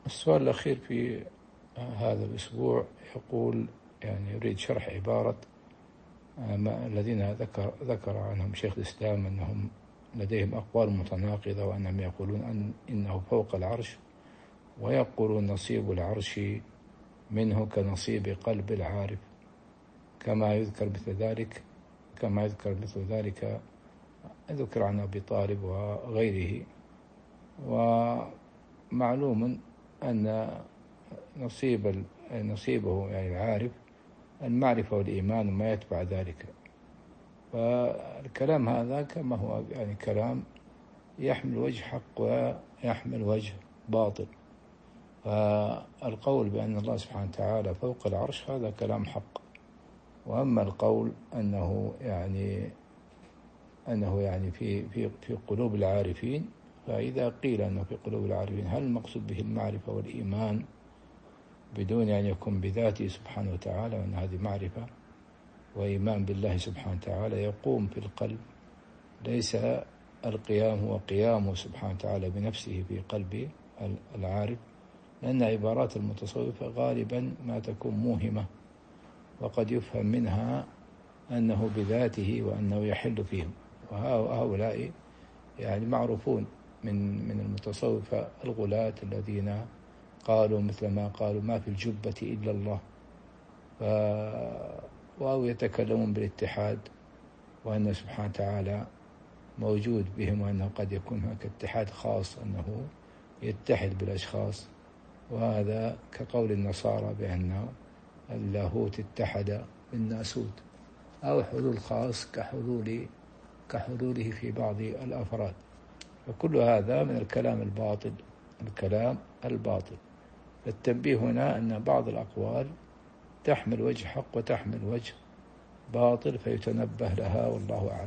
السؤال الأخير في هذا الأسبوع يقول يعني يريد شرح عبارة الذين ذكر عنهم شيخ الإسلام أنهم لديهم أقوال متناقضة، وأنهم يقولون إنه فوق العرش، ويقولون نصيب العرش منه كنصيب قلب العارف، كما يذكر مثل ذلك ذكر عن أبي طالب وغيره. ومعلوم أن نصيبه يعني العارف المعرفة والإيمان وما يتبع ذلك. فالكلام هذا كما هو يعني كلام يحمل وجه حق ويحمل وجه باطل. فالقول بأن الله سبحانه وتعالى فوق العرش هذا كلام حق. وأما القول أنه يعني في قلوب العارفين، فإذا قيل أنه في قلوب العارفين هل المقصود به المعرفة والإيمان بدون أن يكون بذاته سبحانه وتعالى، وأن هذه معرفة وإيمان بالله سبحانه وتعالى يقوم في القلب، ليس القيام هو قيامه سبحانه وتعالى بنفسه في قلب العارف، لأن عبارات المتصوفة غالبا ما تكون موهمة، وقد يفهم منها أنه بذاته وأنه يحل فيهم. وهؤلاء يعني معروفون من المتصوفة الغلاة الذين قالوا مثل ما قالوا ما في الجبة إلا الله، أو يتكلمون بالاتحاد، وأن سبحانه وتعالى موجود بهم، وأنه قد يكون هناك اتحاد خاص أنه يتحد بالأشخاص، وهذا كقول النصارى بأن اللاهوت اتحد بالناسوت، أو حلول خاص كحلوله في بعض الأفراد. فكل هذا من الكلام الباطل. التنبيه هنا أن بعض الأقوال تحمل وجه حق وتحمل وجه باطل، فيتنبه لها، والله أعلم.